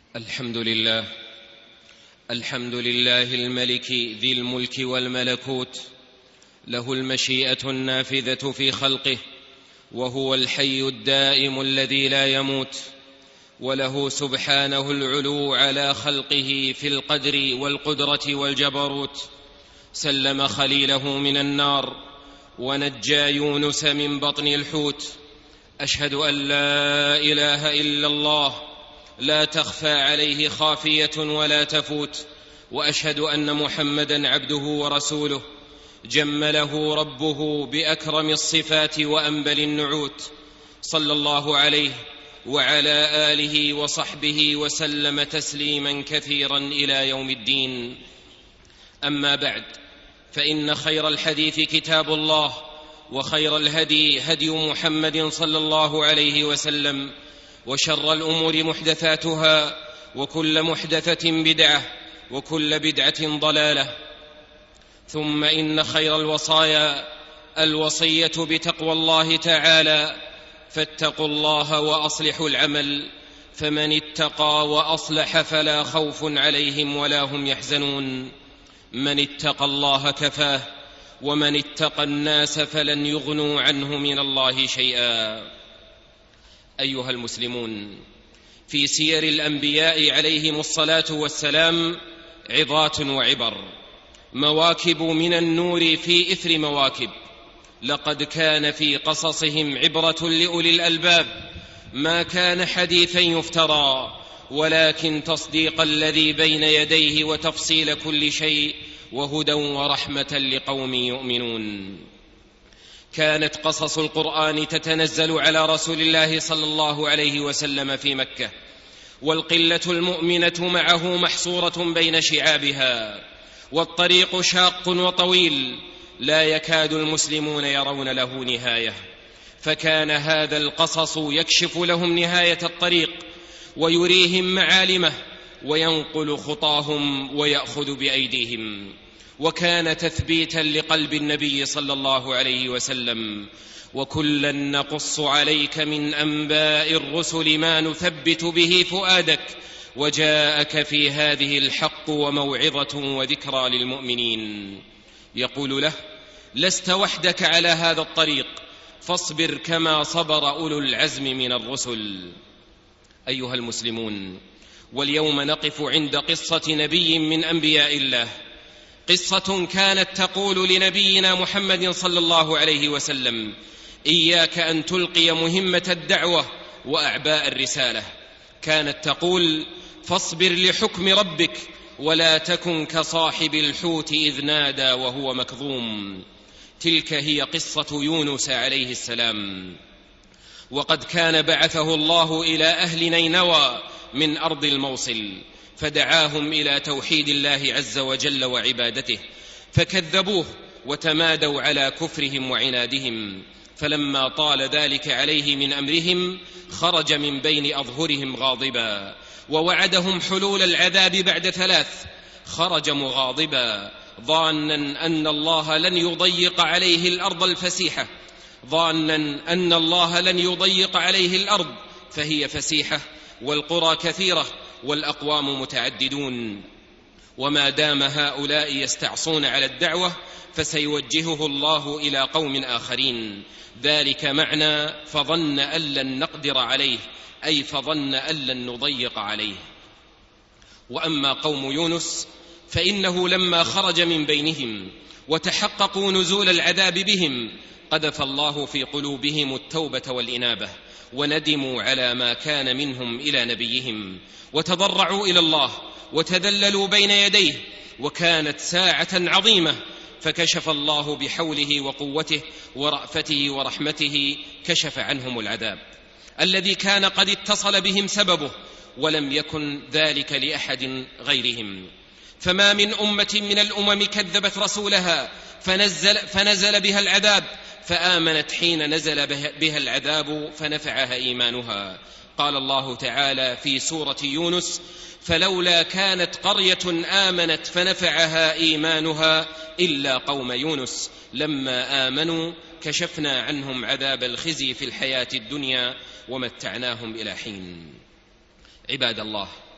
الحمد لله الملك ذي الملك والملكوت، له المشيئة النافذة في خلقه، وهو الحي الدائم الذي لا يموت، وله سبحانه العلو على خلقه في القدر والقدرة والجبروت. سلم خليله من النار ونجى يونس من بطن الحوت. أشهد أن لا إله إلا الله لا تخفى عليه خافية ولا تفوت، وأشهد أن محمدًا عبده ورسوله، جمله ربه بأكرم الصفات وأنبل النعوت، صلى الله عليه وعلى آله وصحبه وسلم تسليما كثيرا إلى يوم الدين. أما بعد، فإن خير الحديث كتاب الله، وخير الهدي هدي محمد صلى الله عليه وسلم، وشر الأمور محدثاتها، وكل محدثة بدعة، وكل بدعة ضلالة. ثم إن خير الوصايا الوصية بتقوى الله تعالى، فاتقوا الله وأصلحوا العمل، فمن اتقى وأصلح فلا خوف عليهم ولا هم يحزنون. من اتقى الله كفاه، ومن اتقى الناس فلن يغنوا عنه من الله شيئا. أيها المسلمون، في سير الأنبياء عليهم الصلاة والسلام عظات وعبر، مواكب من النور في إثر مواكب. لقد كان في قصصهم عبرة لأولي الألباب، ما كان حديثا يفترى، ولكن تصديق الذي بين يديه وتفصيل كل شيء، وهدى ورحمة لقوم يؤمنون. كانت قصص القرآن تتنزل على رسول الله صلى الله عليه وسلم في مكة، والقلة المؤمنة معه محصورة بين شعابها، والطريق شاق وطويل، لا يكاد المسلمون يرون له نهاية. فكان هذا القصص يكشف لهم نهاية الطريق، ويريهم معالمه، وينقل خطاهم ويأخذ بأيديهم. وكان تثبيتا لقلب النبي صلى الله عليه وسلم. وكلا نقص عليك من أنباء الرسل ما نثبت به فؤادك، وجاءك في هذه الحق وموعظة وذكرى للمؤمنين. يقول له: لست وحدك على هذا الطريق، فاصبر كما صبر أولو العزم من الرسل. أيها المسلمون، واليوم نقف عند قصة نبي من أنبياء الله، قصة كانت تقول لنبينا محمد صلى الله عليه وسلم: إياك أن تلقي مهمة الدعوة وأعباء الرسالة. كانت تقول: فاصبر لحكم ربك، ولا تكن كصاحب الحوت إذ نادى وهو مكظوم. تلك هي قصة يونس عليه السلام. وقد كان بعثه الله إلى أهل نينوى من أرض الموصل، فدعاهم إلى توحيد الله عز وجل وعبادته، فكذبوه وتمادوا على كفرهم وعنادهم. فلما طال ذلك عليه من أمرهم، خرج من بين أظهرهم غاضبا، ووعدهم حلول العذاب بعد 3. خرج مغاضبا ظانا أن الله لن يضيق عليه الأرض الفسيحة، ظانا أن الله لن يضيق عليه الأرض فهي فسيحة، والقرى كثيرة، والأقوام متعددون. وما دام هؤلاء يستعصون على الدعوة، فسيوجهه الله إلى قوم آخرين. ذلك معنى فظن أن لن نقدر عليه، أي فظن أن لن نضيق عليه. وأما قوم يونس فإنه لما خرج من بينهم وتحققوا نزول العذاب بهم، قذف الله في قلوبهم التوبة والإنابة، وندموا على ما كان منهم إلى نبيهم، وتضرعوا إلى الله وتذللوا بين يديه. وكانت ساعة عظيمة، فكشف الله بحوله وقوته ورأفته ورحمته، كشف عنهم العذاب الذي كان قد اتصل بهم سببه، ولم يكن ذلك لأحد غيرهم. فما من أمة من الأمم كذبت رسولها فنزل بها العذاب، فآمنت حين نزل بها العذاب فنفعها إيمانها. قال الله تعالى في سورة يونس: فلولا كانت قرية آمنت فنفعها إيمانها إلا قوم يونس لما آمنوا كشفنا عنهم عذاب الخزي في الحياة الدنيا ومتعناهم إلى حين. عباد الله،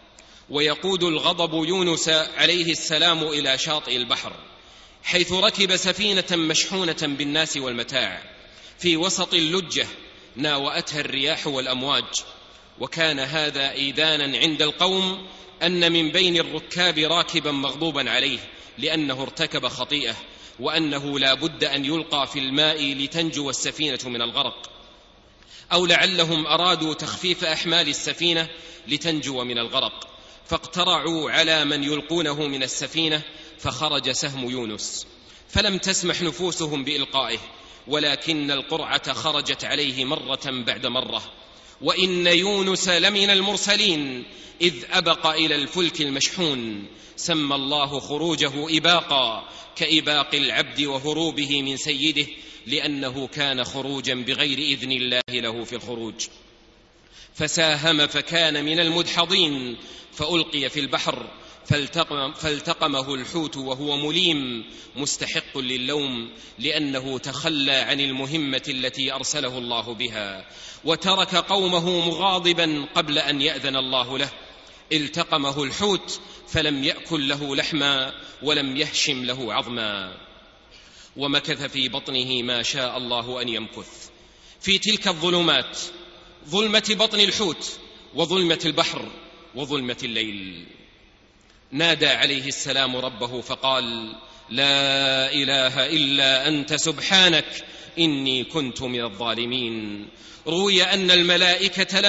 ويقود الغضب يونس عليه السلام إلى شاطئ البحر، حيث ركب سفينة مشحونة بالناس والمتاع في وسط اللجة ناوأتها الرياح والأمواج. وكان هذا إيذانا عند القوم أن من بين الركاب راكبا مغضوبا عليه لأنه ارتكب خطيئة، وأنه لا بد أن يلقى في الماء لتنجو السفينة من الغرق، أو لعلهم أرادوا تخفيف أحمال السفينة لتنجو من الغرق، فاقترعوا على من يلقونه من السفينة، فخرج سهم يونس، فلم تسمح نفوسهم بإلقائه، ولكن القرعة خرجت عليه مرة بعد مرة. وإن يونس لمن المرسلين إذ أبق إلى الفلك المشحون، سمى الله خروجه إباقا كإباق العبد وهروبه من سيده، لأنه كان خروجا بغير إذن الله له في الخروج. فساهم فكان من المدحضين، فألقي في البحر فالتقمه الحوت وهو مليم مستحق للوم، لأنه تخلى عن المهمة التي أرسله الله بها، وترك قومه مغاضبا قبل أن يأذن الله له. التقمه الحوت فلم يأكل له لحما ولم يهشم له عظما، ومكث في بطنه ما شاء الله أن يمكث. في تلك الظلمات، ظلمة بطن الحوت وظلمة البحر وظلمة الليل، نادى عليه السلام ربه فقال: لا إله إلا أنت سبحانك إني كنت من الظالمين. روي أن الملائكة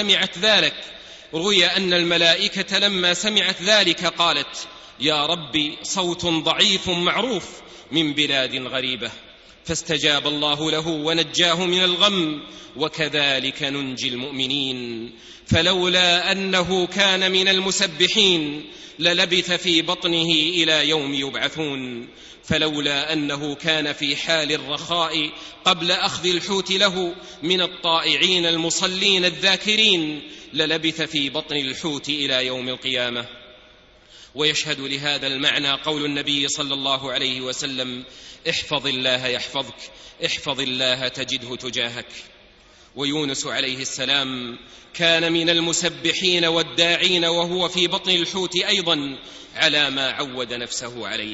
لما سمعت ذلك قالت: يا ربي صوت ضعيف معروف من بلاد غريبة، فاستجاب الله له ونجاه من الغم، وكذلك ننجي المؤمنين. فلولا أنه كان من المسبحين للبث في بطنه إلى يوم يبعثون، فلولا أنه كان في حال الرخاء قبل أخذ الحوت له من الطائعين المصلين الذاكرين للبث في بطن الحوت إلى يوم القيامة. ويشهد لهذا المعنى قول النبي صلى الله عليه وسلم: احفظ الله يحفظك، احفظ الله تجده تجاهك. ويونس عليه السلام كان من المسبحين والداعين وهو في بطن الحوت أيضا على ما عود نفسه عليه.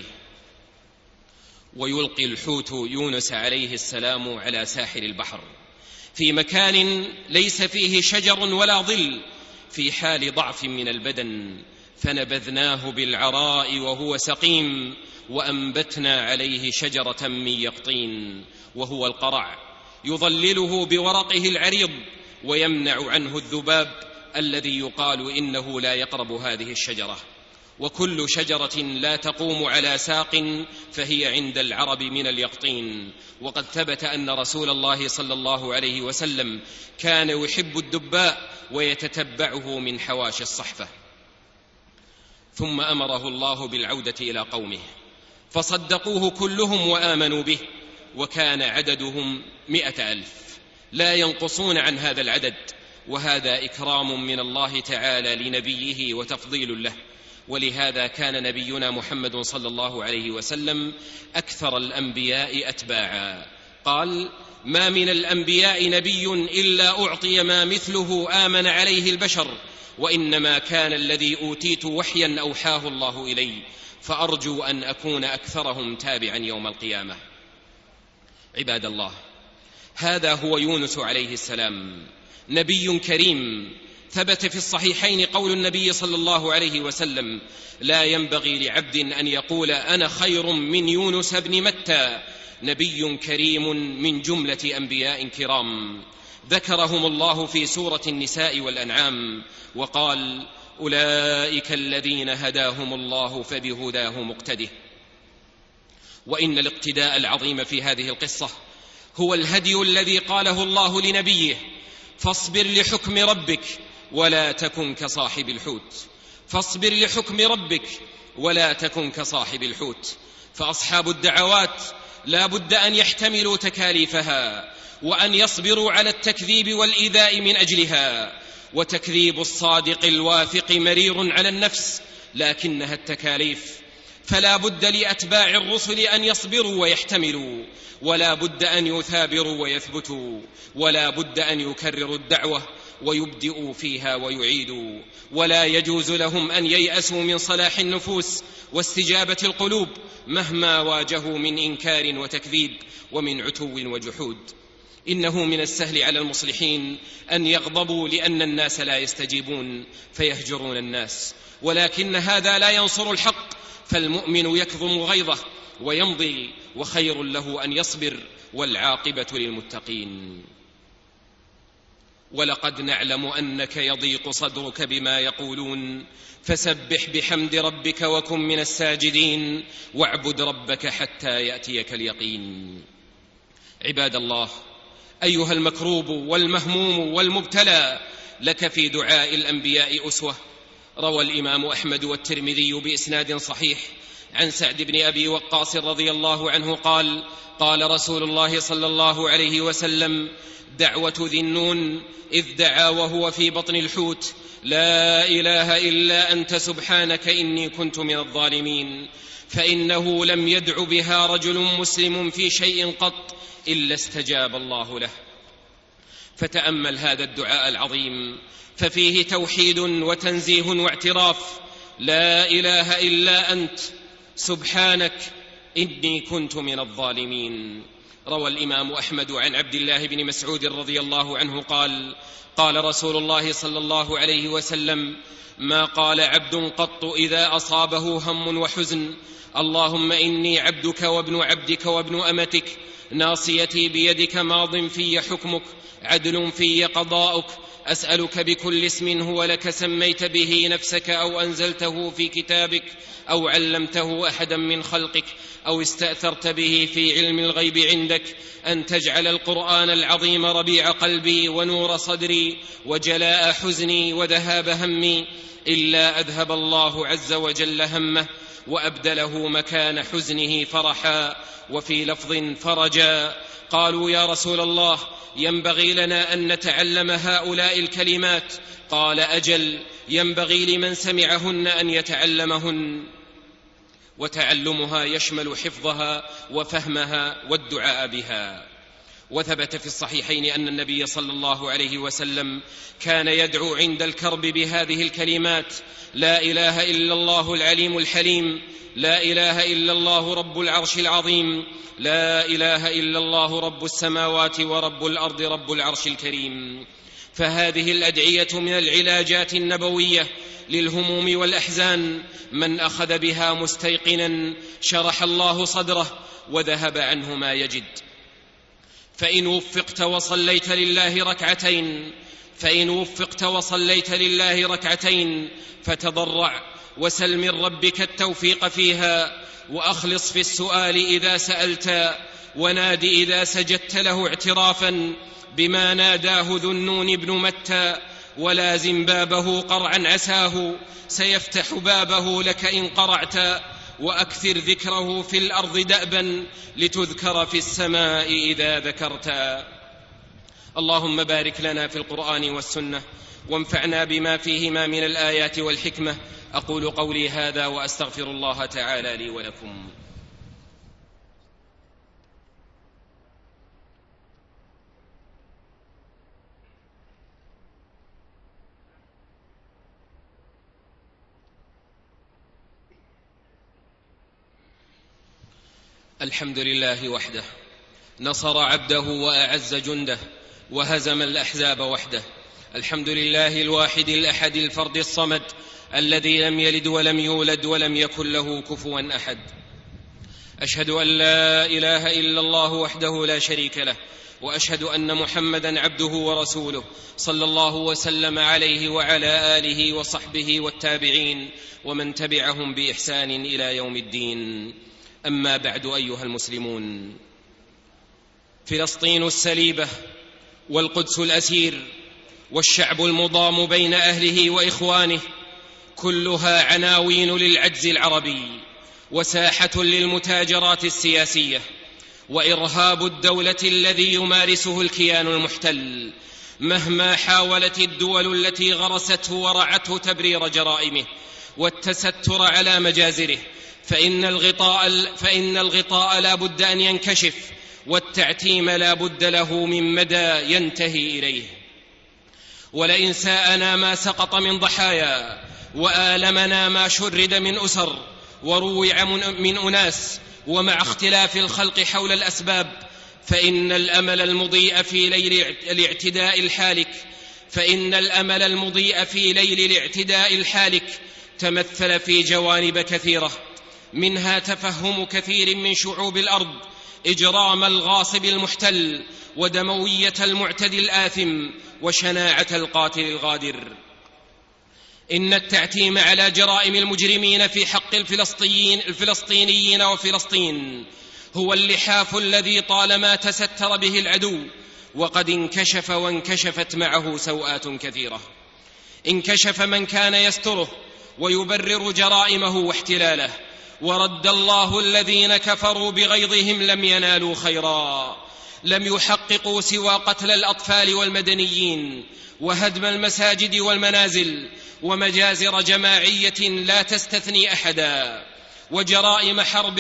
ويلقي الحوت يونس عليه السلام على ساحل البحر في مكان ليس فيه شجر ولا ظل، في حال ضعف من البدن، فنبذناه بالعراء وهو سقيم، وأنبتنا عليه شجرة من يقطين وهو القرع، يظلله بورقه العريض ويمنع عنه الذباب الذي يقال إنه لا يقرب هذه الشجرة. وكل شجرة لا تقوم على ساق فهي عند العرب من اليقطين. وقد ثبت أن رسول الله صلى الله عليه وسلم كان يحب الدباء ويتتبعه من حواشي الصحفة. ثم أمره الله بالعودة إلى قومه، فصدقوه كلهم وآمنوا به، وكان عددهم 100,000 لا ينقصون عن هذا العدد، وهذا إكرام من الله تعالى لنبيه وتفضيل له. ولهذا كان نبينا محمد صلى الله عليه وسلم أكثر الأنبياء أتباعا. قال: ما من الأنبياء نبي إلا أعطي ما مثله آمن عليه البشر، وإنما كان الذي أوتيت وحيا أوحاه الله إلي، فأرجو أن أكون أكثرهم تابعا يوم القيامة. عباد الله، هذا هو يونس عليه السلام، نبي كريم. ثبت في الصحيحين قول النبي صلى الله عليه وسلم: لا ينبغي لعبد أن يقول أنا خير من يونس بن متى. نبي كريم من جملة أنبياء كرام ذكرهم الله في سورة النساء والأنعام، وقال: أولئك الذين هداهم الله فبهداه مقتده. وإن الاقتداء العظيم في هذه القصة هو الهدي الذي قاله الله لنبيه: فاصبر لحكم ربك ولا تكن كصاحب الحوت. فاصبر لحكم ربك ولا تكن كصاحب الحوت. فأصحاب الدعوات لا بد أن يحتملوا تكاليفها، وأن يصبروا على التكذيب والإيذاء من أجلها. وتكذيب الصادق الواثق مرير على النفس، لكنها التكاليف. فلا بد لأتباع الرسل أن يصبروا ويحتملوا، ولا بد أن يثابروا ويثبتوا، ولا بد أن يكرروا الدعوة ويبدئوا فيها ويعيدوا، ولا يجوز لهم أن ييأسوا من صلاح النفوس واستجابة القلوب مهما واجهوا من إنكار وتكذيب ومن عتو وجحود. إنه من السهل على المصلحين أن يغضبوا لأن الناس لا يستجيبون فيهجرون الناس، ولكن هذا لا ينصر الحق، فالمؤمن يكظم غيظه ويمضي، وخير له أن يصبر، والعاقبة للمتقين. ولقد نعلم أنك يضيق صدرك بما يقولون، فسبح بحمد ربك وكن من الساجدين، واعبد ربك حتى يأتيك اليقين. عباد الله، أيها المكروب والمهموم والمبتلى، لك في دعاء الأنبياء أسوة. روى الإمام أحمد والترمذي بإسناد صحيح عن سعد بن أبي وقاص رضي الله عنه قال: قال رسول الله صلى الله عليه وسلم: دعوة ذي النون إذ دعا وهو في بطن الحوت: لا إله إلا أنت سبحانك إني كنت من الظالمين، فإنه لم يدع بها رجل مسلم في شيء قط إلا استجاب الله له. فتأمل هذا الدعاء العظيم، ففيه توحيد وتنزيه واعتراف: لا إله إلا أنت سبحانك إني كنت من الظالمين. روى الإمام أحمد عن عبد الله بن مسعود رضي الله عنه قال: قال رسول الله صلى الله عليه وسلم: ما قال عبد قط إذا أصابه هم وحزن: اللهم إني عبدك وابن عبدك وابن أمتك، ناصيتي بيدك، ماض في حكمك، عدل في قضاؤك، أسألك بكل اسم هو لك سميت به نفسك أو أنزلته في كتابك أو علمته أحدا من خلقك أو استأثرت به في علم الغيب عندك، أن تجعل القرآن العظيم ربيع قلبي ونور صدري وجلاء حزني وذهاب همي، إلا أذهب الله عز وجل همه وأبدله مكان حزنه فرحا، وفي لفظ فرجا. قالوا: يا رسول الله، ينبغي لنا أن نتعلم هؤلاء الكلمات؟ قال: أجل، ينبغي لمن سمعهن أن يتعلمهن، وتعلمها يشمل حفظها وفهمها والدعاء بها. وثبت في الصحيحين أن النبي صلى الله عليه وسلم كان يدعو عند الكرب بهذه الكلمات: لا إله إلا الله العليم الحليم، لا إله إلا الله رب العرش العظيم، لا إله إلا الله رب السماوات ورب الأرض رب العرش الكريم. فهذه الأدعية من العلاجات النبوية للهموم والأحزان، من أخذ بها مستيقنا شرح الله صدره وذهب عنه ما يجد. فإن وفقت وصليت لله ركعتين فتضرع وسل من ربك التوفيق فيها، وأخلص في السؤال إذا سألت، ونادي إذا سجدت له اعترافا بما ناداه ذو النون بن متى، ولازم بابه قرعا عساه سيفتح بابه لك إن قرعت، وأكثر ذكره في الأرض دأبا لتذكر في السماء إذا ذكرت. اللهم بارك لنا في القرآن والسنة، وانفعنا بما فيهما من الآيات والحكمة. أقول قولي هذا وأستغفر الله تعالى لي ولكم. الحمد لله وحده، نصر عبده وأعز جنده، وهزم الأحزاب وحده. الحمد لله الواحد الأحد الفرد الصمد، الذي لم يلد ولم يولد ولم يكن له كفوا أحد. أشهد أن لا إله إلا الله وحده لا شريك له، وأشهد أن محمدا عبده ورسوله، صلى الله وسلم عليه وعلى آله وصحبه والتابعين ومن تبعهم بإحسان إلى يوم الدين. أما بعد، أيها المسلمون، فلسطين السليبة والقدس الأسير والشعب المضام بين أهله وإخوانه كلها عناوين للعجز العربي، وساحة للمتاجرات السياسية، وإرهاب الدولة الذي يمارسه الكيان المحتل، مهما حاولت الدول التي غرسته ورعته تبرير جرائمه والتستر على مجازره، فإن الغطاء لا بد أن ينكشف، والتعتيم لا بد له من مدى ينتهي إليه. ولئن ساءنا ما سقط من ضحايا، وآلمنا ما شرد من أسر، وروع من أناس، ومع اختلاف الخلق حول الأسباب، فإن الأمل المضيء في ليل الاعتداء الحالك تمثل في جوانب كثيرة، منها تفهم كثير من شعوب الأرض إجرام الغاصب المحتل، ودموية المعتدي الآثم، وشناعة القاتل الغادر. إن التعتيم على جرائم المجرمين في حق الفلسطينيين وفلسطين هو اللحاف الذي طالما تستر به العدو، وقد انكشف وانكشفت معه سوءات كثيرة. انكشف من كان يستره ويبرر جرائمه واحتلاله، ورد الله الذين كفروا بغيظهم لم ينالوا خيرا، لم يحققوا سوى قتل الأطفال والمدنيين، وهدم المساجد والمنازل، ومجازر جماعية لا تستثني أحدا، وجرائم حرب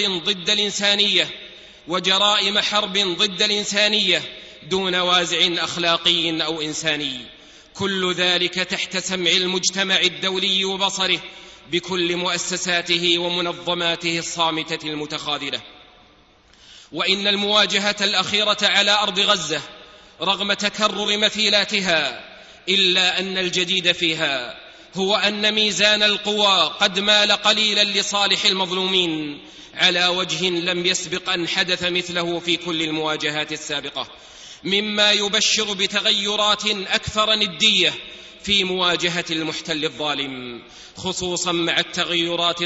ضد الإنسانية دون وازع أخلاقي أو إنساني، كل ذلك تحت سمع المجتمع الدولي وبصره بكل مؤسساته ومنظماته الصامتة المتخاذلة. وإن المواجهة الأخيرة على أرض غزة رغم تكرر مثيلاتها، إلا أن الجديد فيها هو أن ميزان القوى قد مال قليلا لصالح المظلومين على وجه لم يسبق أن حدث مثله في كل المواجهات السابقة، مما يبشر بتغيرات أكثر ندية في مواجهة المحتل الظالم، خصوصا مع التغيرات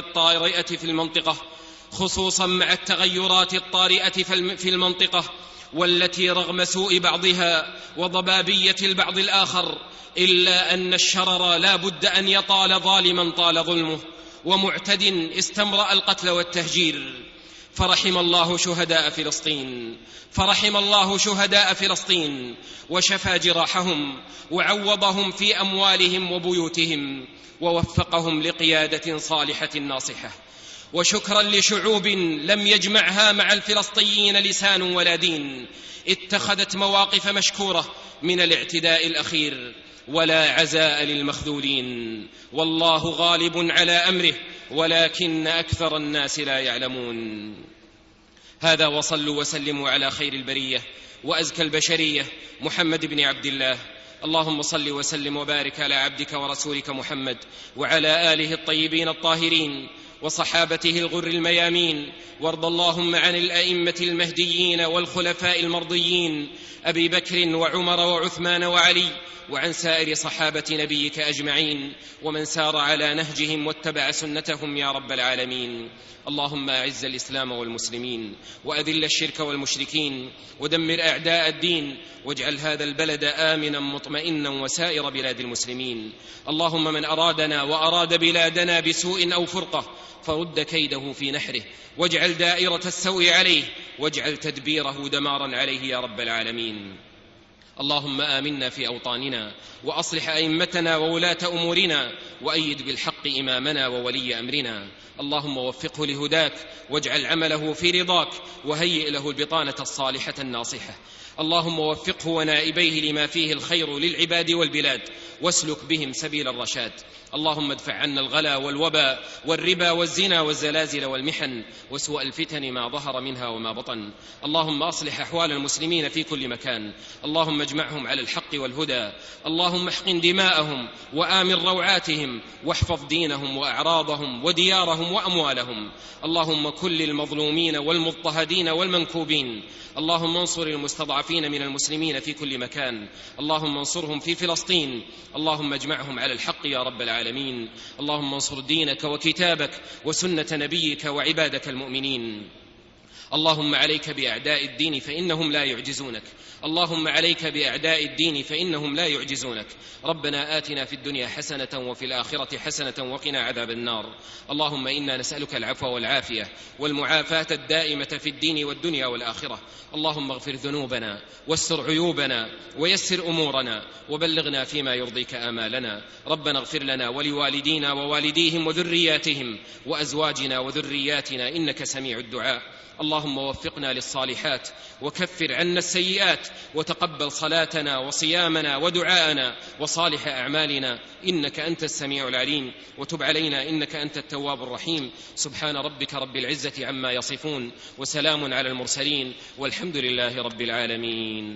الطارئة في المنطقة، والتي رغم سوء بعضها وضبابية البعض الآخر، إلا أن الشرر لا بد أن يطال ظالما طال ظلمه، ومعتد استمرأ القتل والتهجير. فرحم الله شهداء فلسطين وشفى جراحهم، وعوضهم في أموالهم وبيوتهم، ووفقهم لقيادة صالحة ناصحة. وشكرا لشعوب لم يجمعها مع الفلسطينيين لسان ولا دين، اتخذت مواقف مشكورة من الاعتداء الأخير، ولا عزاء للمخذولين، والله غالب على أمره ولكن أكثر الناس لا يعلمون. هذا، وصلوا وسلموا على خير البرية وأزكى البشرية محمد بن عبد الله. اللهم صل وسلم وبارك على عبدك ورسولك محمد وعلى آله الطيبين الطاهرين وصحابته الغر الميامين، وارض اللهم عن الأئمة المهديين والخلفاء المرضيين أبي بكر وعمر وعثمان وعلي، وعن سائر صحابة نبيك أجمعين، ومن سار على نهجهم واتبع سنتهم يا رب العالمين. اللهم أعز الإسلام والمسلمين، وأذل الشرك والمشركين، ودمر أعداء الدين، واجعل هذا البلد آمنا مطمئنا وسائر بلاد المسلمين. اللهم من أرادنا وأراد بلادنا بسوء أو فرقة فرد كيده في نحره، واجعل دائرة السوء عليه، واجعل تدبيره دمارا عليه يا رب العالمين. اللهم آمنا في أوطاننا، وأصلح أئمتنا وولاة أمورنا، وأيد بالحق إمامنا وولي أمرنا. اللهم وفقه لهداك، واجعل عمله في رضاك، وهيئ له البطانة الصالحة الناصحة. اللهم وفقه ونائبيه لما فيه الخير للعباد والبلاد، واسلك بهم سبيل الرشاد. اللهم ادفع عنا الغلا والوباء والربا والزنا والزلازل والمحن وسوء الفتن ما ظهر منها وما بطن. اللهم أصلح أحوال المسلمين في كل مكان، اللهم اجمعهم على الحق والهدى، اللهم احقن دماءهم وآمن روعاتهم، واحفظ دينهم وأعراضهم وديارهم وأموالهم. اللهم كن للمظلومين والمضطهدين والمنكوبين. اللهم انصر المستضعفين من المسلمين في كل مكان، اللهم انصرهم في فلسطين، اللهم اجمعهم على الحق يا رب العالمين. اللهم انصر دينك وكتابك وسنة نبيك وعبادك المؤمنين. اللهم عليك بأعداء الدين فإنهم لا يعجزونك، اللهم عليك بأعداء الدين فإنهم لا يعجزونك. ربنا آتنا في الدنيا حسنة وفي الآخرة حسنة وقنا عذاب النار. اللهم إنا نسألك العفو والعافية والمعافاة الدائمة في الدين والدنيا والآخرة. اللهم اغفر ذنوبنا واستر عيوبنا ويسر أمورنا وبلغنا فيما يرضيك آمالنا. ربنا اغفر لنا ولوالدينا ووالديهم وذرياتهم وأزواجنا وذرياتنا إنك سميع الدعاء. اللهم وفقنا للصالحات وكفر عنا السيئات وتقبل صلاتنا وصيامنا ودعاءنا وصالح أعمالنا إنك أنت السميع العليم، وتب علينا إنك أنت التواب الرحيم. سبحان ربك رب العزة عما يصفون وسلام على المرسلين والحمد لله رب العالمين.